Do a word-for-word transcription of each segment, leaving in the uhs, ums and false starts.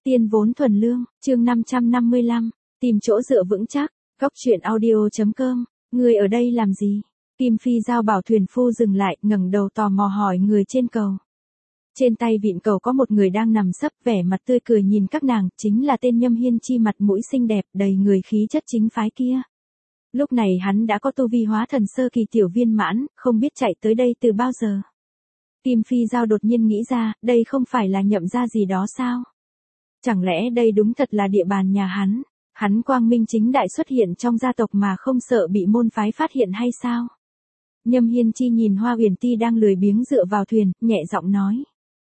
Tiên vốn thuần lương, chương năm trăm năm mươi lăm, tìm chỗ dựa vững chắc, góc truyện audio.com, người ở đây làm gì? Kim Phi giao bảo thuyền phu dừng lại, ngẩng đầu tò mò hỏi người trên cầu. Trên tay vịn cầu có một người đang nằm sấp, vẻ mặt tươi cười nhìn các nàng, chính là tên Nhâm Hiên Chi, mặt mũi xinh đẹp, đầy người khí chất chính phái kia. Lúc này hắn đã có tu vi hóa thần sơ kỳ tiểu viên mãn, không biết chạy tới đây từ bao giờ. Kim Phi giao đột nhiên nghĩ ra, đây không phải là Nhậm gia gì đó sao? Chẳng lẽ đây đúng thật là địa bàn nhà hắn? Hắn quang minh chính đại xuất hiện trong gia tộc mà không sợ bị môn phái phát hiện hay sao? Nhâm Hiên Chi nhìn Hoa Uyển Ti đang lười biếng dựa vào thuyền, nhẹ giọng nói.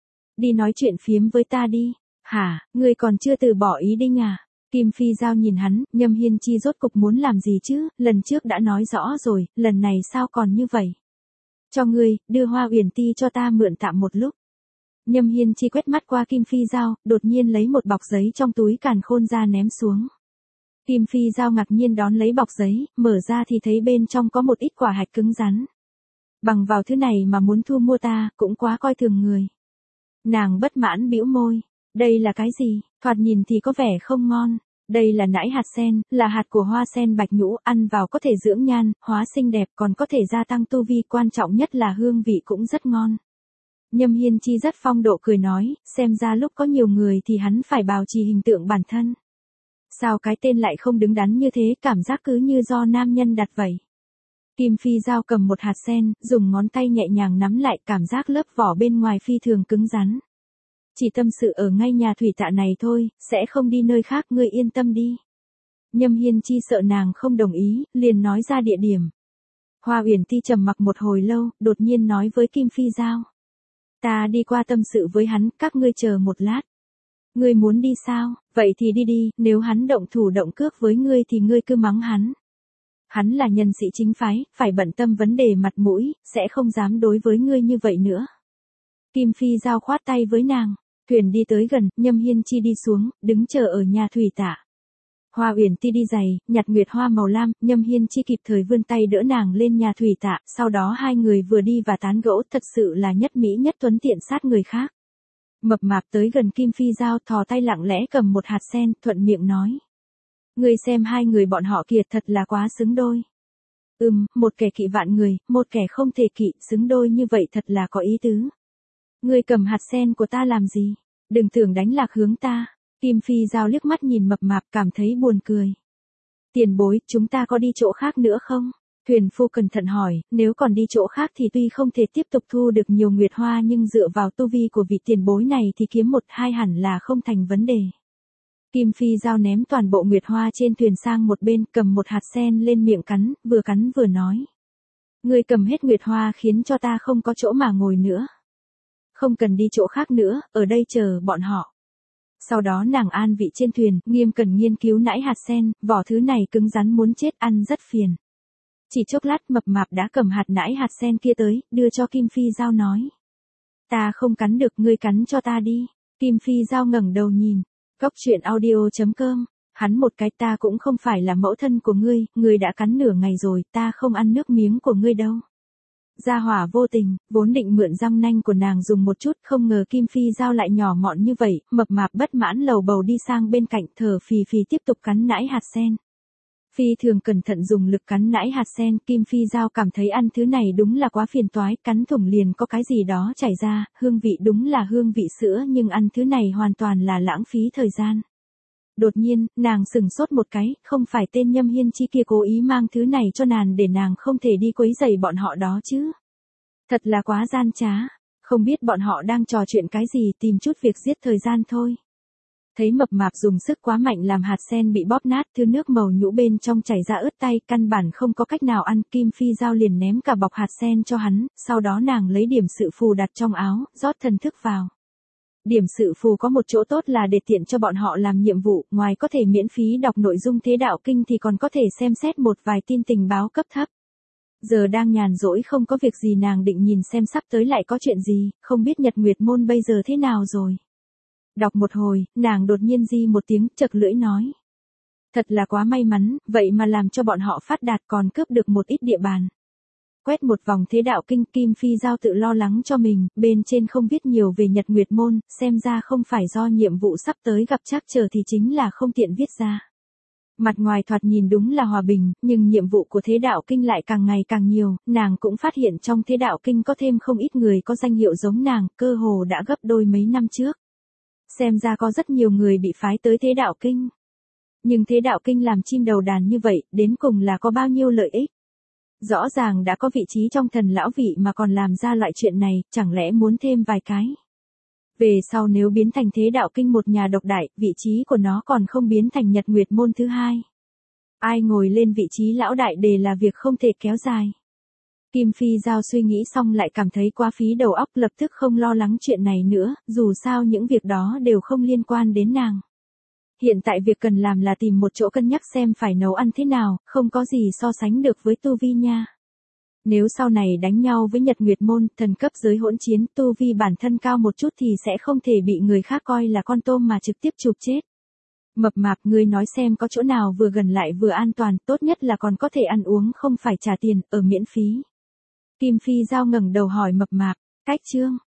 Đi nói chuyện phiếm với ta đi. Hả, ngươi còn chưa từ bỏ ý định à? Kim Phi giao nhìn hắn, Nhâm Hiên Chi rốt cục muốn làm gì chứ, lần trước đã nói rõ rồi, lần này sao còn như vậy? Cho ngươi, đưa Hoa Uyển Ti cho ta mượn tạm một lúc. Nhâm Hiên Chi quét mắt qua Kim Phi giao, đột nhiên lấy một bọc giấy trong túi càn khôn ra ném xuống. Kim Phi giao ngạc nhiên đón lấy bọc giấy, mở ra thì thấy bên trong có một ít quả hạch cứng rắn. Bằng vào thứ này mà muốn thu mua ta, cũng quá coi thường người. Nàng bất mãn bĩu môi. Đây là cái gì? Thoạt nhìn thì có vẻ không ngon. Đây là nãi hạt sen, là hạt của hoa sen bạch nhũ, ăn vào có thể dưỡng nhan, hóa xinh đẹp, còn có thể gia tăng tu vi, quan trọng nhất là hương vị cũng rất ngon. Nhâm Hiên Chi rất phong độ cười nói, xem ra lúc có nhiều người thì hắn phải bảo trì hình tượng bản thân. Sao cái tên lại không đứng đắn như thế, cảm giác cứ như do nam nhân đặt vậy. Kim Phi giao cầm một hạt sen, dùng ngón tay nhẹ nhàng nắm lại, cảm giác lớp vỏ bên ngoài phi thường cứng rắn. Chỉ tâm sự ở ngay nhà thủy tạ này thôi, sẽ không đi nơi khác, ngươi yên tâm đi. Nhâm Hiên Chi sợ nàng không đồng ý, liền nói ra địa điểm. Hoa Uyển Ti trầm mặc một hồi lâu, đột nhiên nói với Kim Phi giao. Ta đi qua tâm sự với hắn, các ngươi chờ một lát. Ngươi muốn đi sao? Vậy thì đi đi, nếu hắn động thủ động cước với ngươi thì ngươi cứ mắng hắn. Hắn là nhân sĩ chính phái, phải bận tâm vấn đề mặt mũi, sẽ không dám đối với ngươi như vậy nữa. Kim Phi giao khoát tay với nàng, thuyền đi tới gần, Nhâm Hiên Chi đi xuống, đứng chờ ở nhà thủy tạ. Hoa Uyển Ti đi giày, nhặt nguyệt hoa màu lam, Nhâm Hiên Chi kịp thời vươn tay đỡ nàng lên nhà thủy tạ, sau đó hai người vừa đi và tán gẫu, thật sự là nhất mỹ nhất tuấn tiện sát người khác. Mập mạp tới gần Kim Phi giao, thò tay lặng lẽ cầm một hạt sen, thuận miệng nói. Ngươi xem hai người bọn họ kia thật là quá xứng đôi. Ừm, một kẻ kỵ vạn người, một kẻ không thể kỵ, xứng đôi như vậy thật là có ý tứ. Ngươi cầm hạt sen của ta làm gì? Đừng tưởng đánh lạc hướng ta. Kim Phi giao liếc mắt nhìn mập mạp, cảm thấy buồn cười. Tiền bối, chúng ta có đi chỗ khác nữa không? Thuyền phu cẩn thận hỏi, nếu còn đi chỗ khác thì tuy không thể tiếp tục thu được nhiều nguyệt hoa, nhưng dựa vào tu vi của vị tiền bối này thì kiếm một hai hẳn là không thành vấn đề. Kim Phi giao ném toàn bộ nguyệt hoa trên thuyền sang một bên, cầm một hạt sen lên miệng cắn, vừa cắn vừa nói. Ngươi cầm hết nguyệt hoa khiến cho ta không có chỗ mà ngồi nữa. Không cần đi chỗ khác nữa, ở đây chờ bọn họ. Sau đó nàng an vị trên thuyền, nghiêm cẩn nghiên cứu nãi hạt sen, vỏ thứ này cứng rắn muốn chết, ăn rất phiền. Chỉ chốc lát mập mạp đã cầm hạt nãi hạt sen kia tới, đưa cho Kim Phi giao nói. Ta không cắn được, ngươi cắn cho ta đi. Kim Phi giao ngẩng đầu nhìn. Góc truyện audio.com, hắn một cái, ta cũng không phải là mẫu thân của ngươi, ngươi đã cắn nửa ngày rồi, ta không ăn nước miếng của ngươi đâu. Gia hỏa vô tình, vốn định mượn răng nanh của nàng dùng một chút, không ngờ Kim Phi giao lại nhỏ mọn như vậy, mập mạp bất mãn lầu bầu đi sang bên cạnh, thở phì phì tiếp tục cắn nãi hạt sen. Phi thường cẩn thận dùng lực cắn nãi hạt sen, Kim Phi giao cảm thấy ăn thứ này đúng là quá phiền toái, cắn thủng liền có cái gì đó chảy ra, hương vị đúng là hương vị sữa, nhưng ăn thứ này hoàn toàn là lãng phí thời gian. Đột nhiên, nàng sừng sốt một cái, không phải tên Nhâm Hiên Chi kia cố ý mang thứ này cho nàng để nàng không thể đi quấy rầy bọn họ đó chứ. Thật là quá gian trá, không biết bọn họ đang trò chuyện cái gì, tìm chút việc giết thời gian thôi. Thấy mập mạp dùng sức quá mạnh làm hạt sen bị bóp nát, thứ nước màu nhũ bên trong chảy ra ướt tay, căn bản không có cách nào ăn. Kim Phi giao liền ném cả bọc hạt sen cho hắn, sau đó nàng lấy điểm sự phù đặt trong áo, rót thần thức vào. Điểm sự phù có một chỗ tốt là để tiện cho bọn họ làm nhiệm vụ, ngoài có thể miễn phí đọc nội dung thế đạo kinh thì còn có thể xem xét một vài tin tình báo cấp thấp. Giờ đang nhàn rỗi không có việc gì, nàng định nhìn xem sắp tới lại có chuyện gì, không biết Nhật Nguyệt môn bây giờ thế nào rồi. Đọc một hồi, nàng đột nhiên di một tiếng, chật lưỡi nói. Thật là quá may mắn, vậy mà làm cho bọn họ phát đạt, còn cướp được một ít địa bàn. quét một vòng thế đạo kinh, Kim Phi Giao tự lo lắng cho mình, bên trên không viết nhiều về Nhật Nguyệt Môn, xem ra không phải do nhiệm vụ sắp tới gặp trắc trở thì chính là không tiện viết ra. Mặt ngoài thoạt nhìn đúng là hòa bình, nhưng nhiệm vụ của thế đạo kinh lại càng ngày càng nhiều, nàng cũng phát hiện trong thế đạo kinh có thêm không ít người có danh hiệu giống nàng, cơ hồ đã gấp đôi mấy năm trước. Xem ra có rất nhiều người bị phái tới thế đạo kinh. Nhưng thế đạo kinh làm chim đầu đàn như vậy, đến cùng là có bao nhiêu lợi ích? Rõ ràng đã có vị trí trong thần lão vị mà còn làm ra loại chuyện này, chẳng lẽ muốn thêm vài cái? Về sau nếu biến thành thế đạo kinh một nhà độc đại, vị trí của nó còn không biến thành Nhật Nguyệt Môn thứ hai. Ai ngồi lên vị trí lão đại đề là việc không thể kéo dài. Kim Phi Giao suy nghĩ xong lại cảm thấy quá phí đầu óc, lập tức không lo lắng chuyện này nữa, dù sao những việc đó đều không liên quan đến nàng. Hiện tại việc cần làm là tìm một chỗ cân nhắc xem phải nấu ăn thế nào, không có gì so sánh được với tu vi nha. Nếu sau này đánh nhau với Nhật Nguyệt Môn, thần cấp giới hỗn chiến, tu vi bản thân cao một chút thì sẽ không thể bị người khác coi là con tôm mà trực tiếp chụp chết. Mập mạp, ngươi nói xem có chỗ nào vừa gần lại vừa an toàn, tốt nhất là còn có thể ăn uống không phải trả tiền, ở miễn phí. Kim Phi Giao ngẩng đầu hỏi mập mạp, cách chương.